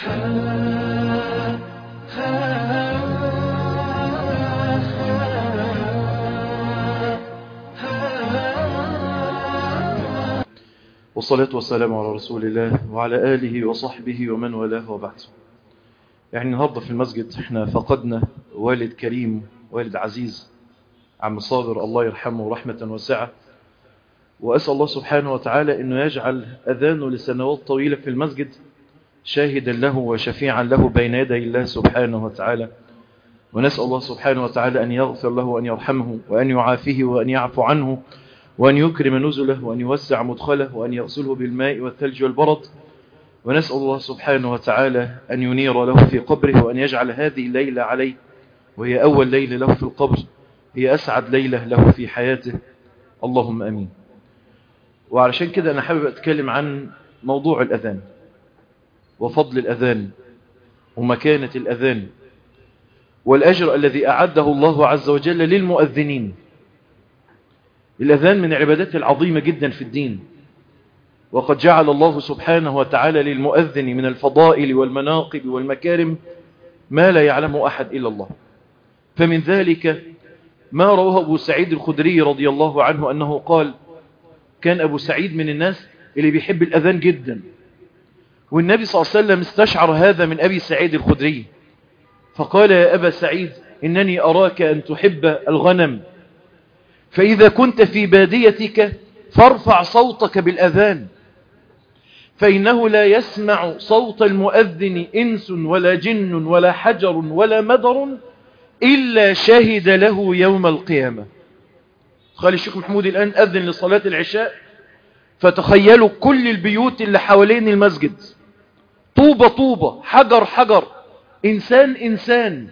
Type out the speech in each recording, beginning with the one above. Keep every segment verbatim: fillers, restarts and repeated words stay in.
والصلاة والسلام على رسول الله وعلى آله وصحبه ومن والاه وبعد. يعني النهاردة في المسجد احنا فقدنا والد كريم، والد عزيز، عم صابر، الله يرحمه رحمة واسعة. وأسأل الله سبحانه وتعالى أنه يجعل أذانه لسنوات طويلة في المسجد شاهدا له وشفيعا له بين يدي الله سبحانه وتعالى. ونسأل الله سبحانه وتعالى أن يغفر له وأن يرحمه وأن يعافيه وأن يعفو عنه وأن يكرم نزله وأن يوسع مدخله وأن يغسله بالماء والثلج والبرد. ونسأل الله سبحانه وتعالى أن ينير له في قبره وأن يجعل هذه الليلة عليه وهي أول ليلة له في القبر هي أسعد ليلة له في حياته، اللهم أمين. وعلشان كده أنا حابب أتكلم عن موضوع الأذان وفضل الأذان ومكانة الأذان والأجر الذي أعده الله عز وجل للمؤذنين. الأذان من العبادات العظيمة جدا في الدين، وقد جعل الله سبحانه وتعالى للمؤذن من الفضائل والمناقب والمكارم ما لا يعلم أحد إلا الله. فمن ذلك ما رواه أبو سعيد الخدري رضي الله عنه أنه قال: كان أبو سعيد من الناس اللي بيحب الأذان جدا، والنبي صلى الله عليه وسلم استشعر هذا من أبي سعيد الخدري فقال: يا أبا سعيد إنني أراك أن تحب الغنم، فإذا كنت في باديتك فارفع صوتك بالأذان، فإنه لا يسمع صوت المؤذن إنس ولا جن ولا حجر ولا مدر إلا شهد له يوم القيامة. قال الشيخ محمود الآن أذن لصلاة العشاء، فتخيلوا كل البيوت اللي حوالين المسجد، طوبة طوبة، حجر حجر، إنسان إنسان،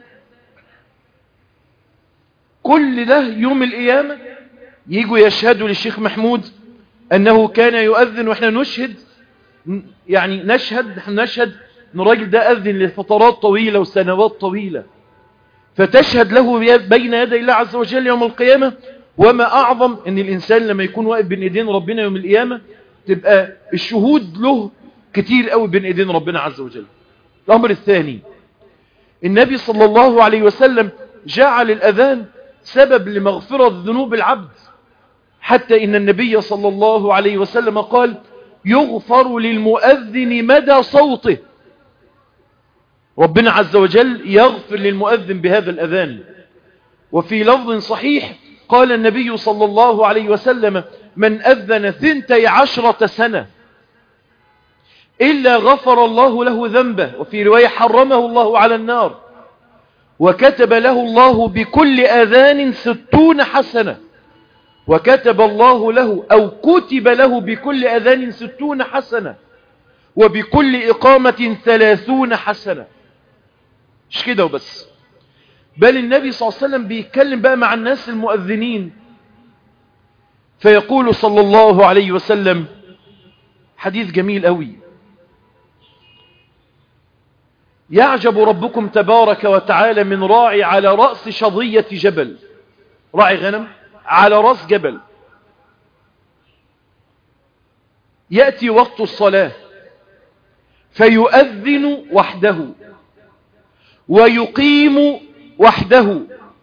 كل ده يوم القيامة يجوا يشهدوا للشيخ محمود أنه كان يؤذن، وإحنا نشهد، يعني نشهد نشهد أن الراجل ده أذن لفترات طويلة وسنوات طويلة، فتشهد له بين يدي الله عز وجل يوم القيامة. وما أعظم أن الإنسان لما يكون واقف بين إيدين ربنا يوم القيامة تبقى الشهود له كتير قوي بين إيدين ربنا عز وجل. الأمر الثاني، النبي صلى الله عليه وسلم جعل الأذان سبب لمغفرة ذنوب العبد، حتى إن النبي صلى الله عليه وسلم قال: يغفر للمؤذن مدى صوته. ربنا عز وجل يغفر للمؤذن بهذا الأذان. وفي لفظ صحيح قال النبي صلى الله عليه وسلم: من أذن ثنتي عشرة سنة إلا غفر الله له ذنبه، وفي رواية حرمه الله على النار، وكتب له الله بكل آذان ستون حسنة، وكتب الله له أو كتب له بكل أذان ستون حسنة، وبكل إقامة ثلاثون حسنة. مش كده وبس، بل النبي صلى الله عليه وسلم بيتكلم بقى مع الناس المؤذنين فيقول صلى الله عليه وسلم حديث جميل قوي: يعجب ربكم تبارك وتعالى من راعي على رأس شظية جبل، راعي غنم على رأس جبل، يأتي وقت الصلاة فيؤذن وحده ويقيم وحده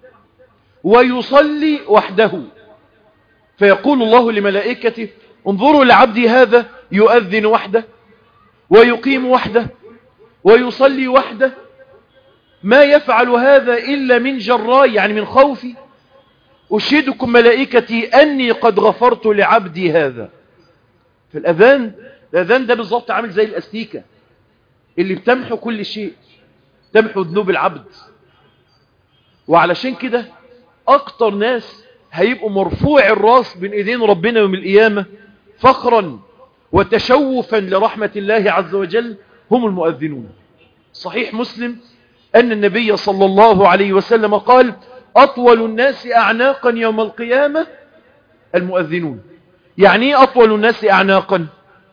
ويصلي وحده، فيقول الله لملائكته: انظروا لعبدي هذا يؤذن وحده ويقيم وحده ويصلي وحده، ما يفعل هذا إلا من جراي، يعني من خوفي، أشهدكم ملائكتي أني قد غفرت لعبدي هذا. في الأذان، الأذان ده بالضبط عامل زي الأستيكة اللي بتمحو كل شيء، تمحو ذنوب العبد. وعلشان كده أكتر ناس هيبقوا مرفوع الراس بين إيدين ربنا يوم القيامة فخرا وتشوفا لرحمة الله عز وجل هم المؤذنون. صحيح مسلم أن النبي صلى الله عليه وسلم قال: أطول الناس أعناقا يوم القيامة المؤذنون. يعني ايه أطول الناس أعناقا؟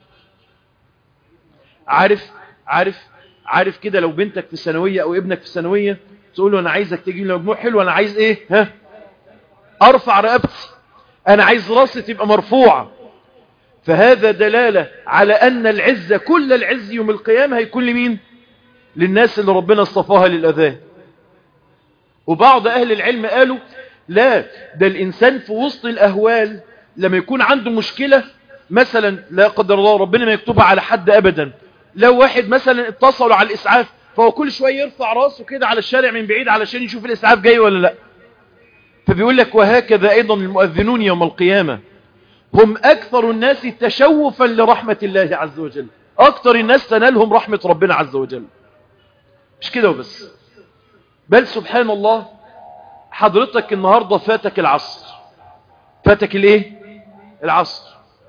عارف عارف عارف كده لو بنتك في الثانوية أو ابنك في الثانوية تقول له: أنا عايزك تجيب لي مجموع حلو، أنا عايز إيه؟ ها؟ أرفع رقبتي، أنا عايز راسي تبقى مرفوعة. فهذا دلالة على أن العزة، كل العز يوم القيامة هيكون لمين؟ للناس اللي ربنا اصطفاها للأذان. وبعض أهل العلم قالوا لا، ده الإنسان في وسط الأهوال لما يكون عنده مشكلة مثلا لا قدر الله ربنا ما يكتبها على حد أبدا، لو واحد مثلا اتصلوا على الإسعاف فهو كل شوية يرفع راسه كده على الشارع من بعيد علشان يشوف الإسعاف جاي ولا لا. فبيقول لك وهكذا أيضا المؤذنون يوم القيامة هم أكثر الناس تشوفا لرحمة الله عز وجل، أكثر الناس تنالهم رحمة ربنا عز وجل. مش كده وبس، بل سبحان الله حضرتك النهاردة فاتك العصر، فاتك الايه العصر،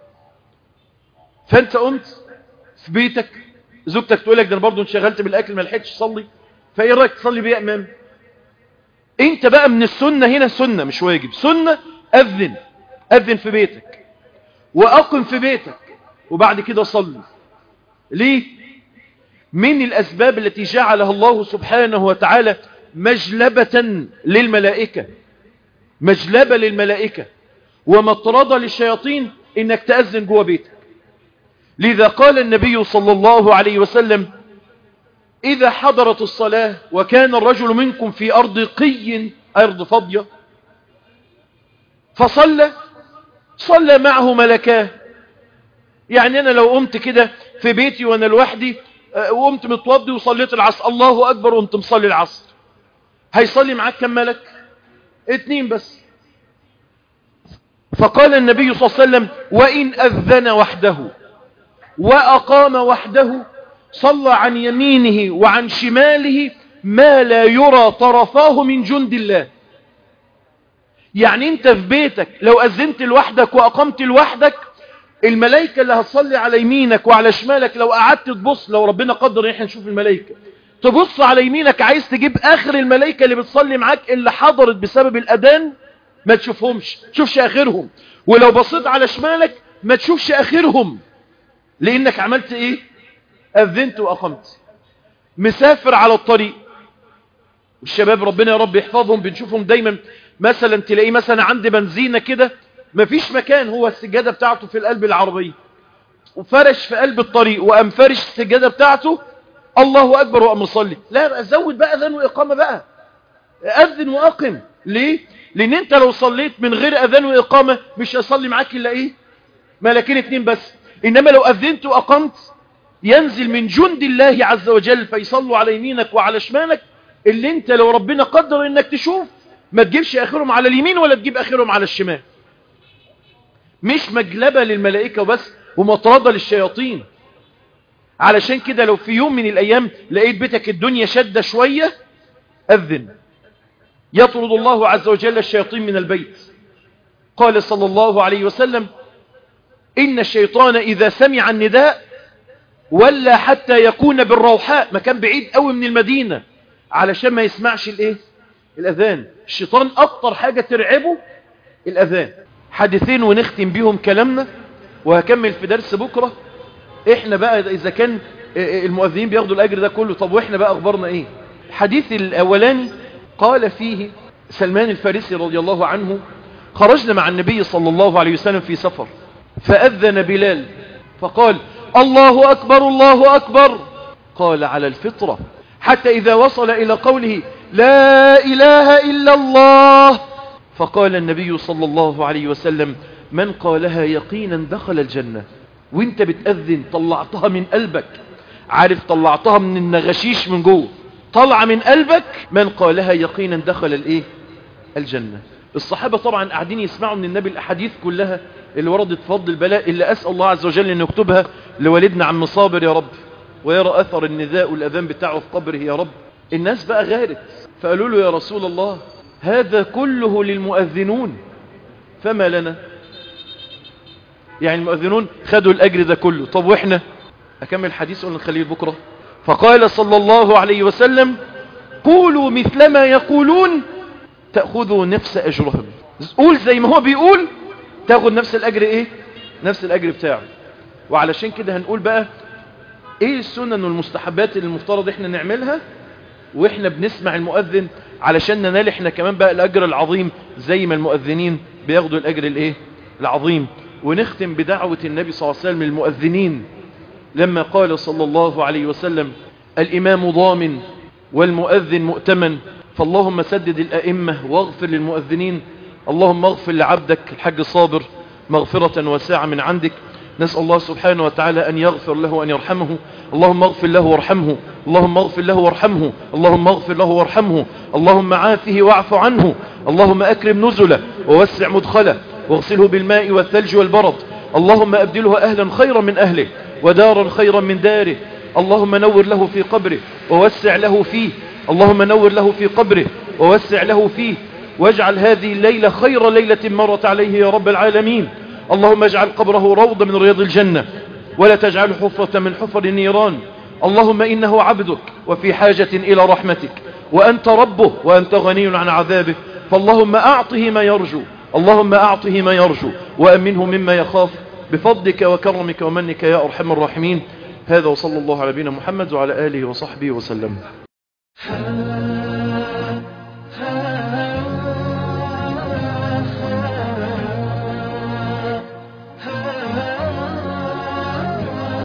فانت قمت في بيتك زوجتك تقول لك ده انا برضه انشغلت بالاكل ما لحقتش اصلي، فايه رايك تصلي بيه امام؟ انت بقى من السنه هنا، سنه مش واجب، سنه اذن اذن في بيتك واقم في بيتك وبعد كده صلي. ليه؟ من الاسباب التي جعلها الله سبحانه وتعالى مجلبة للملائكة، مجلبة للملائكة ومطردة للشياطين انك تأذن جوه بيتك. لذا قال النبي صلى الله عليه وسلم إذا حضرت الصلاة وكان الرجل منكم في أرض قي، أرض فاضية، فصلى صلى معه ملكاه. يعني أنا لو قمت كده في بيتي وأنا لوحدي وقمت متوضي وصليت العصر، الله أكبر، وقمت مصلي العصر، هيصلي معاك كم ملك؟ اتنين بس. فقال النبي صلى الله عليه وسلم وإن أذن وحده وأقام وحده صلى عن يمينه وعن شماله ما لا يرى طرفاه من جند الله. يعني انت في بيتك لو أذنت لوحدك وأقمت لوحدك، الملائكة اللي هتصلي على يمينك وعلى شمالك لو قعدت تبص، لو ربنا قدر ان احنا نشوف الملائكة، تبص على يمينك عايز تجيب آخر الملائكة اللي بتصلي معاك اللي حضرت بسبب الأذان ما تشوفهمش، تشوفش آخرهم. ولو بصيت على شمالك ما تشوفش آخرهم، لأنك عملت إيه؟ أذنت وأقمت. مسافر على الطريق، والشباب ربنا يا رب يحفظهم بنشوفهم دايما، مثلا تلاقيه مثلا عند بنزينة كده مفيش مكان، هو السجادة بتاعته في القلب العربية وفرش في قلب الطريق وقام فرش السجادة بتاعته، الله أكبر وقام مصلي. لا أزود بقى أذان وإقامة بقى، أذن وأقم. ليه؟ لأن أنت لو صليت من غير أذان وإقامة مش هيصلي معاك إلا إيه؟ ملكين اتنين بس. إنما لو أذنت وأقمت ينزل من جند الله عز وجل فيصلوا على يمينك وعلى شمالك، اللي أنت لو ربنا قدر إنك تشوف ما تجيبش آخرهم على اليمين ولا تجيب آخرهم على الشمال. مش مجلبة للملائكة وبس ومطردة للشياطين. علشان كده لو في يوم من الأيام لقيت بيتك الدنيا شدة شوية، أذن، يطرد الله عز وجل الشياطين من البيت. قال صلى الله عليه وسلم إن الشيطان إذا سمع النداء ولا حتى يكون بالروحاء، مكان بعيد قوي من المدينة، علشان ما يسمعش الايه الأذان. الشيطان أكتر حاجة ترعبه الأذان. حديثين ونختم بيهم كلامنا وهكمل في درس بكرة. احنا بقى إذا كان المؤذنين بياخدوا الأجر ده كله، طب واحنا بقى أخبارنا ايه؟ الحديث الأولاني قال فيه سلمان الفارسي رضي الله عنه خرجنا مع النبي صلى الله عليه وسلم في سفر، فأذن بلال فقال الله أكبر الله أكبر، قال على الفطرة، حتى إذا وصل إلى قوله لا إله إلا الله، فقال النبي صلى الله عليه وسلم من قالها يقينا دخل الجنة. وانت بتأذن طلعتها من قلبك، عارف طلعتها من النغشيش من جوه، طلع من قلبك، من قالها يقينا دخل الايه الجنة. الصحابة طبعا قاعدين يسمعوا من النبي الأحاديث كلها اللي وردت فضل البلاء، اللي أسأل الله عز وجل أن يكتبها لوالدنا عم صابر يا رب، ويرى أثر النداء والأذان بتاعه في قبره يا رب. الناس بقى غارت، فقالوا له يا رسول الله هذا كله للمؤذنون فما لنا؟ يعني المؤذنون خدوا الأجر ده كله، طب وإحنا؟ أكمل الحديث ولا نخليه بكرة؟ فقال صلى الله عليه وسلم قولوا مثلما يقولون تأخذوا نفس أجرهم. قول زي ما هو بيقول تاخد نفس الأجر إيه؟ نفس الأجر بتاعه. وعلشان كده هنقول بقى إيه السنن والمستحبات اللي المفترض إحنا نعملها وإحنا بنسمع المؤذن علشان ننال إحنا كمان بقى الأجر العظيم زي ما المؤذنين بياخدوا الأجر الإيه؟ العظيم. ونختم بدعوة النبي صلى الله عليه وسلم للمؤذنين لما قال صلى الله عليه وسلم الإمام ضامن والمؤذن مؤتمن، فاللهم سدد الأئمة واغفر للمؤذنين. اللهم اغفر لعبدك الحاج صابر مغفرة واسعة من عندك، نسأل الله سبحانه وتعالى أن يغفر له وأن يرحمه. اللهم اغفر له وارحمه، اللهم اغفر له وارحمه، اللهم اغفر له وارحمه، اللهم عافه واعف عنه، اللهم أكرم نزله ووسع مدخله واغسله بالماء والثلج والبرد، اللهم أبدله أهلا خيرا من أهله ودارا خيرا من داره، اللهم نور له في قبره ووسع له فيه، اللهم نور له في قبره ووسع له فيه، واجعل هذه الليلة خير ليلة مرت عليه يا رب العالمين. اللهم اجعل قبره روضة من رياض الجنة ولا تجعل حفرة من حفر النيران. اللهم إنه عبدك وفي حاجة إلى رحمتك، وأنت ربه وأنت غني عن عذابه، فاللهم أعطه ما يرجو، اللهم أعطه ما يرجو وأمنه مما يخاف بفضلك وكرمك ومنك يا أرحم الراحمين. هذا وصلى الله على نبينا محمد وعلى آله وصحبه وسلم.